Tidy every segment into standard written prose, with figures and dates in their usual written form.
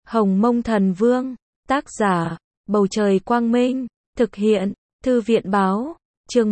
Hồng Mông Thần Vương, tác giả, Bầu Trời Quang Minh, thực hiện, Thư viện Báo, chương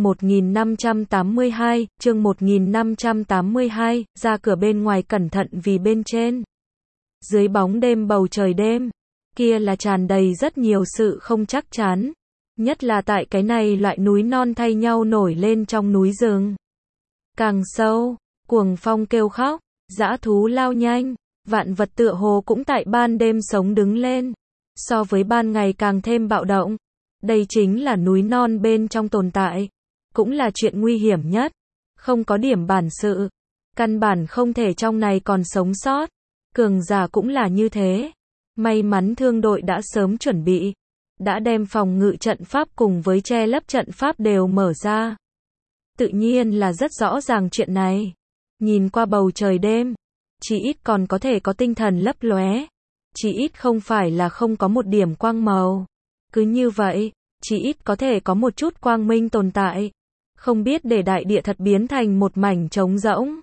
1582, ra cửa bên ngoài cẩn thận vì bên trên. Dưới bóng đêm bầu trời đêm, kia là tràn đầy rất nhiều sự không chắc chắn, nhất là tại cái này loại núi non thay nhau nổi lên trong núi rừng. Càng sâu, cuồng phong kêu khóc, dã thú lao nhanh, vạn vật tựa hồ cũng tại ban đêm sống đứng lên, so với ban ngày càng thêm bạo động. Đây chính là núi non bên trong tồn tại, cũng là chuyện nguy hiểm nhất, không có điểm bản sự, căn bản không thể trong này còn sống sót. Cường giả cũng là như thế. May mắn thương đội đã sớm chuẩn bị, đã đem phòng ngự trận pháp cùng với che lấp trận pháp đều mở ra. Tự nhiên là rất rõ ràng chuyện này. Nhìn qua bầu trời đêm, chỉ ít còn có thể có tinh thần lấp lóe, chỉ ít không phải là không có một điểm quang màu. Cứ như vậy, chỉ ít có thể có một chút quang minh tồn tại. Không biết để đại địa thật biến thành một mảnh trống rỗng,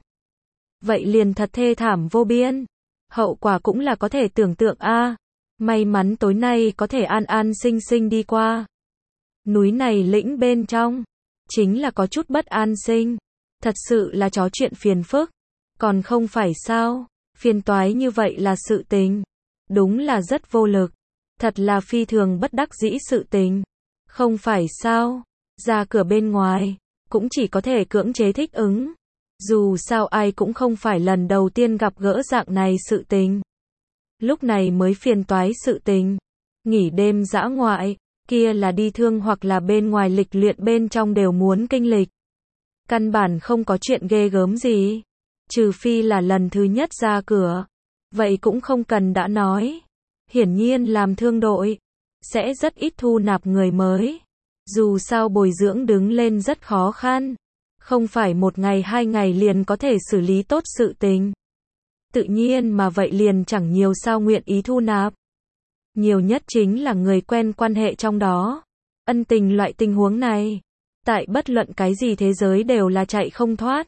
vậy liền thật thê thảm vô biên. Hậu quả cũng là có thể tưởng tượng a. May mắn tối nay có thể an an sinh sinh đi qua. Núi này lĩnh bên trong, chính là có chút bất an sinh. Thật sự là chó chuyện phiền phức. Còn không phải sao, phiền toái như vậy là sự tình. Đúng là rất vô lực. Thật là phi thường bất đắc dĩ sự tình. Không phải sao, ra cửa bên ngoài, cũng chỉ có thể cưỡng chế thích ứng. Dù sao ai cũng không phải lần đầu tiên gặp gỡ dạng này sự tình. Lúc này mới phiền toái sự tình. Nghỉ đêm dã ngoại, kia là đi thương hoặc là bên ngoài lịch luyện bên trong đều muốn kinh lịch. Căn bản không có chuyện ghê gớm gì. Trừ phi là lần thứ nhất ra cửa. Vậy cũng không cần đã nói. Hiển nhiên làm thương đội, sẽ rất ít thu nạp người mới. Dù sao bồi dưỡng đứng lên rất khó khăn. Không phải một ngày hai ngày liền có thể xử lý tốt sự tình. Tự nhiên mà vậy liền chẳng nhiều sao nguyện ý thu nạp. Nhiều nhất chính là người quen quan hệ trong đó. Ân tình loại tình huống này, tại bất luận cái gì thế giới đều là chạy không thoát.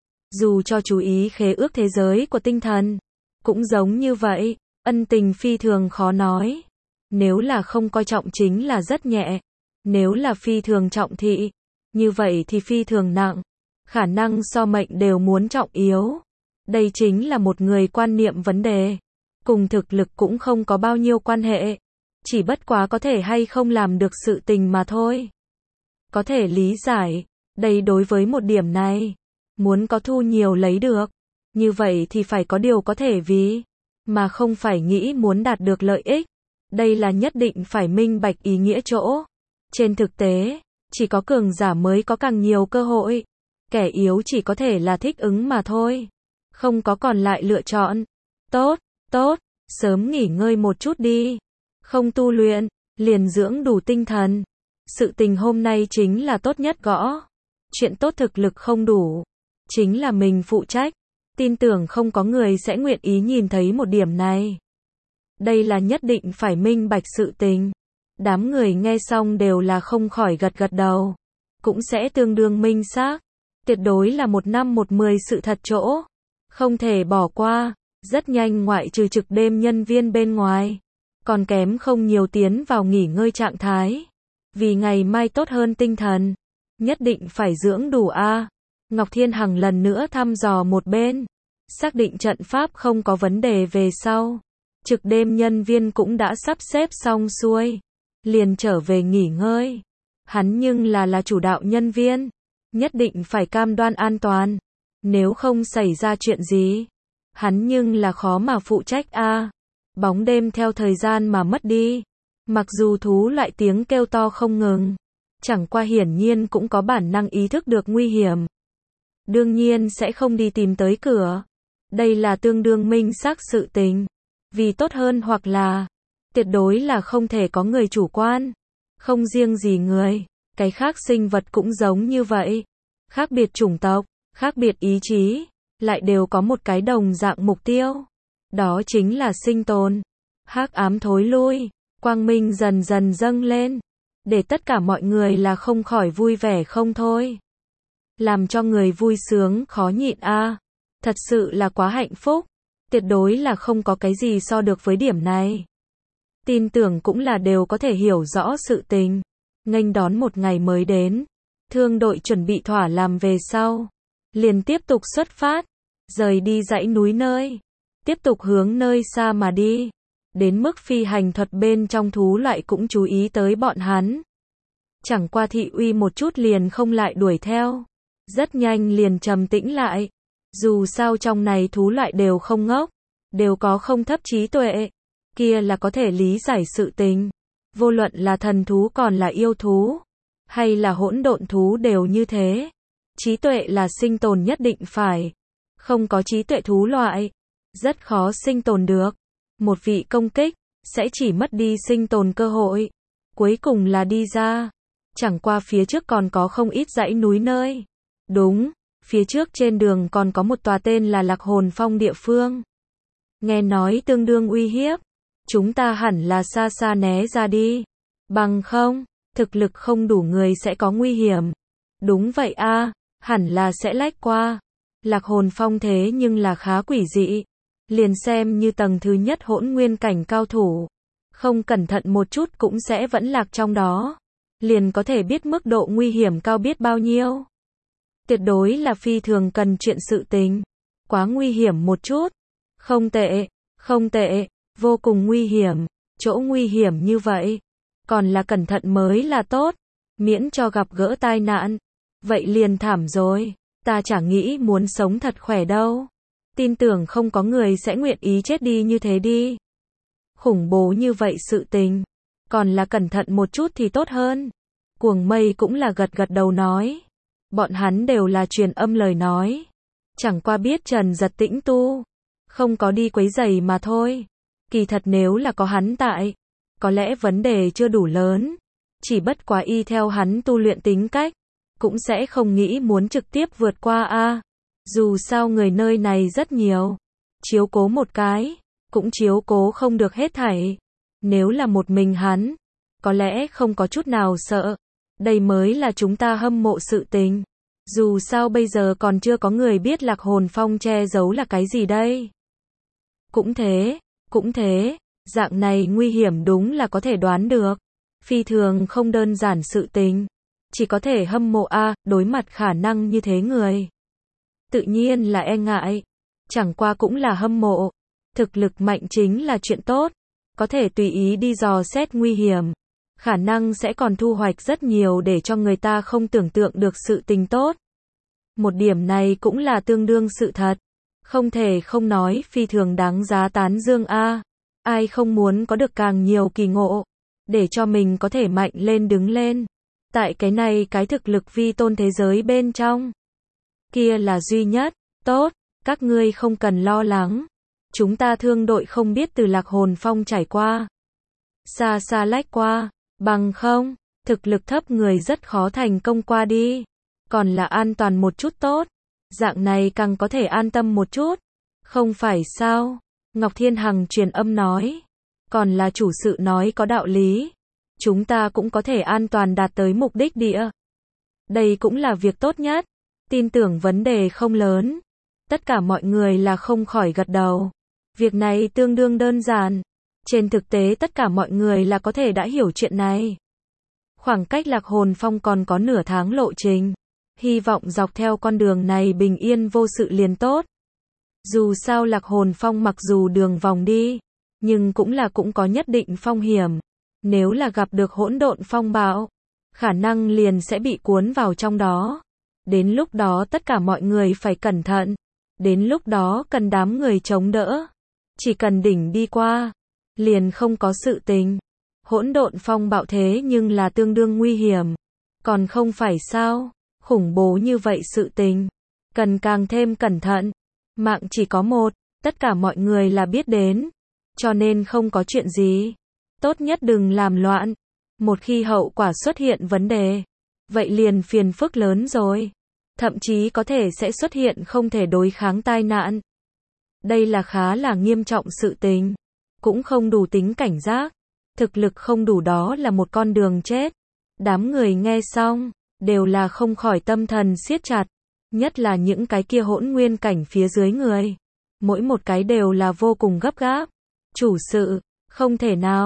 Dù cho chú ý khế ước thế giới của tinh thần, cũng giống như vậy, ân tình phi thường khó nói. Nếu là không coi trọng chính là rất nhẹ. Nếu là phi thường trọng thị, như vậy thì phi thường nặng, khả năng so mệnh đều muốn trọng yếu. Đây chính là một người quan niệm vấn đề, cùng thực lực cũng không có bao nhiêu quan hệ, chỉ bất quá có thể hay không làm được sự tình mà thôi. Có thể lý giải, đây đối với một điểm này, muốn có thu nhiều lấy được, như vậy thì phải có điều có thể vì, mà không phải nghĩ muốn đạt được lợi ích. Đây là nhất định phải minh bạch ý nghĩa chỗ. Trên thực tế, chỉ có cường giả mới có càng nhiều cơ hội. Kẻ yếu chỉ có thể là thích ứng mà thôi. Không có còn lại lựa chọn. Tốt, tốt, sớm nghỉ ngơi một chút đi. Không tu luyện, liền dưỡng đủ tinh thần. Sự tình hôm nay chính là tốt nhất gõ. Chuyện tốt thực lực không đủ, chính là mình phụ trách. Tin tưởng không có người sẽ nguyện ý nhìn thấy một điểm này. Đây là nhất định phải minh bạch sự tình. Đám người nghe xong đều là không khỏi gật gật đầu. Cũng sẽ tương đương minh xác. Tuyệt đối là 1 năm 110 sự thật chỗ. Không thể bỏ qua. Rất nhanh ngoại trừ trực đêm nhân viên bên ngoài, còn kém không nhiều tiến vào nghỉ ngơi trạng thái. Vì ngày mai tốt hơn tinh thần. Nhất định phải dưỡng đủ a. Ngọc Thiên Hằng lần nữa thăm dò một bên. Xác định trận pháp không có vấn đề về sau. Trực đêm nhân viên cũng đã sắp xếp xong xuôi. Liền trở về nghỉ ngơi. Hắn nhưng là chủ đạo nhân viên. Nhất định phải cam đoan an toàn. Nếu không xảy ra chuyện gì, hắn nhưng là khó mà phụ trách a. Bóng đêm theo thời gian mà mất đi. Mặc dù thú loại tiếng kêu to không ngừng. Chẳng qua hiển nhiên cũng có bản năng ý thức được nguy hiểm. Đương nhiên sẽ không đi tìm tới cửa. Đây là tương đương minh xác sự tình. Vì tốt hơn hoặc là tuyệt đối là không thể có người chủ quan. Không riêng gì người, cái khác sinh vật cũng giống như vậy. Khác biệt chủng tộc, khác biệt ý chí, lại đều có một cái đồng dạng mục tiêu. Đó chính là sinh tồn. Hắc ám thối lui, quang minh dần dần dâng lên. Để tất cả mọi người là không khỏi vui vẻ không thôi. Làm cho người vui sướng khó nhịn a. Thật sự là quá hạnh phúc. Tuyệt đối là không có cái gì so được với điểm này. tin tưởng cũng là đều có thể hiểu rõ sự tình. Nghênh đón một ngày mới đến, thương đội chuẩn bị thỏa làm về sau, liền tiếp tục xuất phát, rời đi dãy núi nơi, tiếp tục hướng nơi xa mà đi. Đến mức phi hành thuật bên trong thú loại cũng chú ý tới bọn hắn. Chẳng qua thị uy một chút liền không lại đuổi theo. Rất nhanh liền trầm tĩnh lại. Dù sao trong này thú loại đều không ngốc, đều có không thấp trí tuệ. Kia là có thể lý giải sự tình. Vô luận là thần thú còn là yêu thú, hay là hỗn độn thú đều như thế. Trí tuệ là sinh tồn nhất định phải. Không có trí tuệ thú loại, rất khó sinh tồn được. Một vị công kích, sẽ chỉ mất đi sinh tồn cơ hội. Cuối cùng là đi ra. Chẳng qua phía trước còn có không ít dãy núi nơi. Đúng, phía trước trên đường còn có một tòa tên là Lạc Hồn Phong địa phương. Nghe nói tương đương uy hiếp. Chúng ta hẳn là xa xa né ra đi. Bằng không, thực lực không đủ người sẽ có nguy hiểm. Đúng vậy a, hẳn là sẽ lách qua. Lạc Hồn Phong thế nhưng là khá quỷ dị. Liền xem như tầng thứ nhất hỗn nguyên cảnh cao thủ, không cẩn thận một chút cũng sẽ vẫn lạc trong đó. Liền có thể biết mức độ nguy hiểm cao biết bao nhiêu. Tuyệt đối là phi thường cần chuyện sự tình. Quá nguy hiểm một chút. Không tệ, không tệ, vô cùng nguy hiểm. Chỗ nguy hiểm như vậy, còn là cẩn thận mới là tốt. Miễn cho gặp gỡ tai nạn. Vậy liền thảm rồi. Ta chả nghĩ muốn sống thật khỏe đâu. Tin tưởng không có người sẽ nguyện ý chết đi như thế đi. Khủng bố như vậy sự tình. Còn là cẩn thận một chút thì tốt hơn. Cuồng Mây cũng là gật gật đầu nói. Bọn hắn đều là truyền âm lời nói. Chẳng qua biết Trần Giật tĩnh tu. Không có đi quấy rầy mà thôi. Kỳ thật nếu là có hắn tại, có lẽ vấn đề chưa đủ lớn. Chỉ bất quá y theo hắn tu luyện tính cách, cũng sẽ không nghĩ muốn trực tiếp vượt qua a. Dù sao người nơi này rất nhiều. Chiếu cố một cái, cũng chiếu cố không được hết thảy. Nếu là một mình hắn, có lẽ không có chút nào sợ. Đây mới là chúng ta hâm mộ sự tình. Dù sao bây giờ còn chưa có người biết Lạc Hồn Phong che giấu là cái gì đây. Cũng thế, dạng này nguy hiểm đúng là có thể đoán được. Phi thường không đơn giản sự tình. Chỉ có thể hâm mộ a, đối mặt khả năng như thế người. Tự nhiên là e ngại. Chẳng qua cũng là hâm mộ. Thực lực mạnh chính là chuyện tốt. Có thể tùy ý đi dò xét nguy hiểm. Khả năng sẽ còn thu hoạch rất nhiều để cho người ta không tưởng tượng được sự tình tốt. Một điểm này cũng là tương đương sự thật. Không thể không nói phi thường đáng giá tán dương a. Ai không muốn có được càng nhiều kỳ ngộ. Để cho mình có thể mạnh lên đứng lên. Tại cái này cái thực lực vi tôn thế giới bên trong. Kia là duy nhất. Tốt, các ngươi không cần lo lắng. Chúng ta thương đội không biết từ Lạc Hồn Phong trải qua. Xa xa lách qua. Bằng không, thực lực thấp người rất khó thành công qua đi. Còn là an toàn một chút tốt. Dạng này càng có thể an tâm một chút. Không phải sao? Ngọc Thiên Hằng truyền âm nói. Còn là chủ sự nói có đạo lý. Chúng ta cũng có thể an toàn đạt tới mục đích địa. Đây cũng là việc tốt nhất. Tin tưởng vấn đề không lớn. Tất cả mọi người là không khỏi gật đầu. Việc này tương đương đơn giản. Trên thực tế tất cả mọi người là có thể đã hiểu chuyện này. Khoảng cách Lạc Hồn Phong còn có nửa tháng lộ trình. Hy vọng dọc theo con đường này bình yên vô sự liền tốt. Dù sao Lạc Hồn Phong mặc dù đường vòng đi, nhưng cũng có nhất định phong hiểm. Nếu là gặp được hỗn độn phong bạo, khả năng liền sẽ bị cuốn vào trong đó. Đến lúc đó tất cả mọi người phải cẩn thận. Đến lúc đó cần đám người chống đỡ. Chỉ cần đỉnh đi qua, liền không có sự tình. Hỗn độn phong bạo thế nhưng là tương đương nguy hiểm. Còn không phải sao? Khủng bố như vậy sự tình. Cần càng thêm cẩn thận. Mạng chỉ có một, tất cả mọi người là biết đến. Cho nên không có chuyện gì. Tốt nhất đừng làm loạn. Một khi hậu quả xuất hiện vấn đề, vậy liền phiền phức lớn rồi. Thậm chí có thể sẽ xuất hiện không thể đối kháng tai nạn. Đây là khá là nghiêm trọng sự tình. Cũng không đủ tính cảnh giác. Thực lực không đủ đó là một con đường chết. Đám người nghe xong, đều là không khỏi tâm thần siết chặt. Nhất là những cái kia hỗn nguyên cảnh phía dưới người. Mỗi một cái đều là vô cùng gấp gáp. Chủ sự, không thể nào.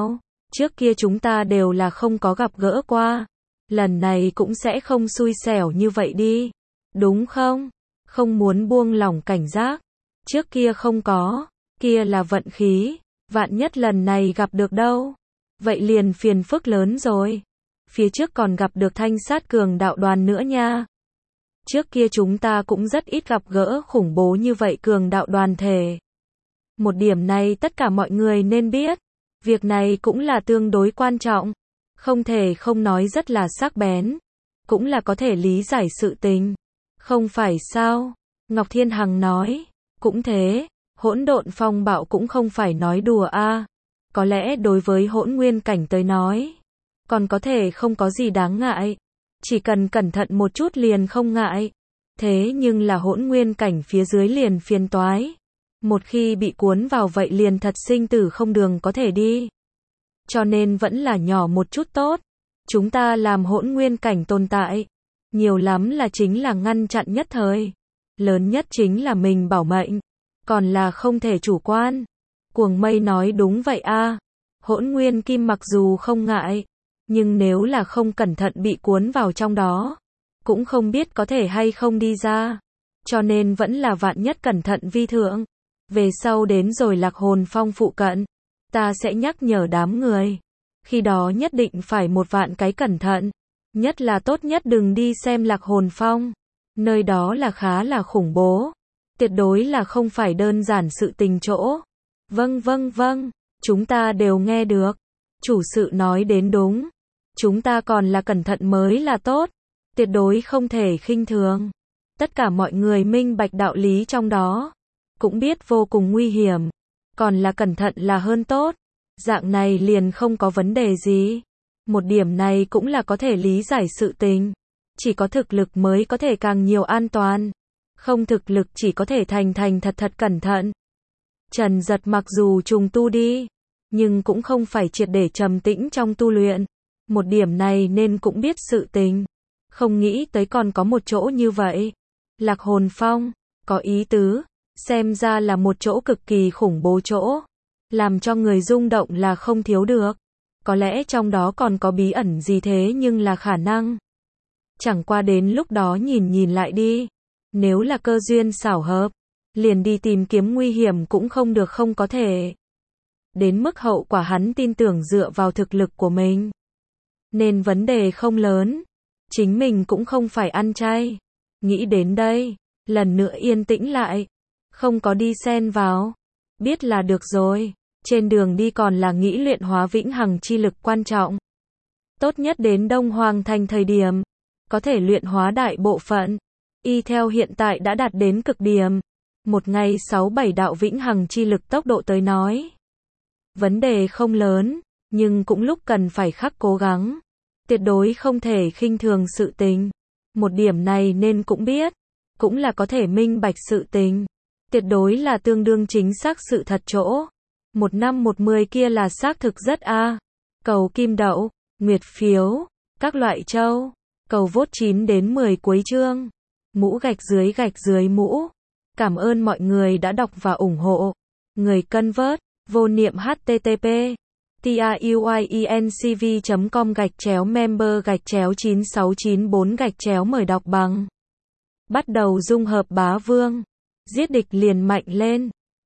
Trước kia chúng ta đều là không có gặp gỡ qua. Lần này cũng sẽ không xui xẻo như vậy đi. Đúng không? Không muốn buông lỏng cảnh giác. Trước kia không có. Kia là vận khí. Vạn nhất lần này gặp được đâu. Vậy liền phiền phức lớn rồi. Phía trước còn gặp được thanh sát cường đạo đoàn nữa nha. Trước kia chúng ta cũng rất ít gặp gỡ khủng bố như vậy cường đạo đoàn thể. Một điểm này tất cả mọi người nên biết. Việc này cũng là tương đối quan trọng. Không thể không nói rất là sắc bén. Cũng là có thể lý giải sự tình. Không phải sao? Ngọc Thiên Hằng nói. Cũng thế, hỗn độn phong bạo cũng không phải nói đùa a. Có lẽ đối với hỗn nguyên cảnh tới nói, còn có thể không có gì đáng ngại. Chỉ cần cẩn thận một chút liền không ngại. Thế nhưng là hỗn nguyên cảnh phía dưới liền phiền toái. Một khi bị cuốn vào vậy liền thật sinh tử không đường có thể đi. Cho nên vẫn là nhỏ một chút tốt. Chúng ta làm hỗn nguyên cảnh tồn tại. Nhiều lắm là chính là ngăn chặn nhất thời. Lớn nhất chính là mình bảo mệnh. Còn là không thể chủ quan. Cuồng Mây nói đúng vậy a. Hỗn nguyên kim mặc dù không ngại. Nhưng nếu là không cẩn thận bị cuốn vào trong đó. Cũng không biết có thể hay không đi ra. Cho nên vẫn là vạn nhất cẩn thận vi thượng. Về sau đến rồi Lạc Hồn Phong phụ cận. Ta sẽ nhắc nhở đám người. Khi đó nhất định phải một vạn cái cẩn thận. Nhất là tốt nhất đừng đi xem Lạc Hồn Phong. Nơi đó là khá là khủng bố. Tuyệt đối là không phải đơn giản sự tình chỗ. Vâng, chúng ta đều nghe được. Chủ sự nói đến đúng. Chúng ta còn là cẩn thận mới là tốt. Tuyệt đối không thể khinh thường. Tất cả mọi người minh bạch đạo lý trong đó. Cũng biết vô cùng nguy hiểm. Còn là cẩn thận là hơn tốt. Dạng này liền không có vấn đề gì. Một điểm này cũng là có thể lý giải sự tình. Chỉ có thực lực mới có thể càng nhiều an toàn. Không thực lực chỉ có thể thành thật cẩn thận. Trần Giật mặc dù trùng tu đi. Nhưng cũng không phải triệt để trầm tĩnh trong tu luyện. Một điểm này nên cũng biết sự tình. Không nghĩ tới còn có một chỗ như vậy. Lạc Hồn Phong. Có ý tứ. Xem ra là một chỗ cực kỳ khủng bố chỗ. Làm cho người rung động là không thiếu được. Có lẽ trong đó còn có bí ẩn gì thế nhưng là khả năng. Chẳng qua đến lúc đó nhìn lại đi. Nếu là cơ duyên xảo hợp. Liền đi tìm kiếm nguy hiểm cũng không được không có thể. Đến mức hậu quả hắn tin tưởng dựa vào thực lực của mình. Nên vấn đề không lớn. Chính mình cũng không phải ăn chay. Nghĩ đến đây. Lần nữa yên tĩnh lại. Không có đi xen vào. Biết là được rồi. Trên đường đi còn là nghĩ luyện hóa vĩnh hằng chi lực quan trọng. Tốt nhất đến Đông Hoàng Thành thời điểm. Có thể luyện hóa đại bộ phận. Y theo hiện tại đã đạt đến cực điểm. Một ngày 6-7 đạo vĩnh hằng chi lực tốc độ tới nói. Vấn đề không lớn. Nhưng cũng lúc cần phải khắc cố gắng. Tuyệt đối không thể khinh thường sự tình. Một điểm này nên cũng biết. Cũng là có thể minh bạch sự tình. Tuyệt đối là tương đương chính xác sự thật chỗ. 1 năm 110 kia là xác thực rất a. Cầu kim đậu, nguyệt phiếu, các loại châu. Cầu vote 9 đến 10 cuối chương. Mũ gạch dưới mũ. Cảm ơn mọi người đã đọc và ủng hộ. Người cân vớt, vô niệm http tiuyecv.com/member/9694- mời đọc bằng. Bắt đầu dung hợp bá vương. Giết địch liền mạnh lên.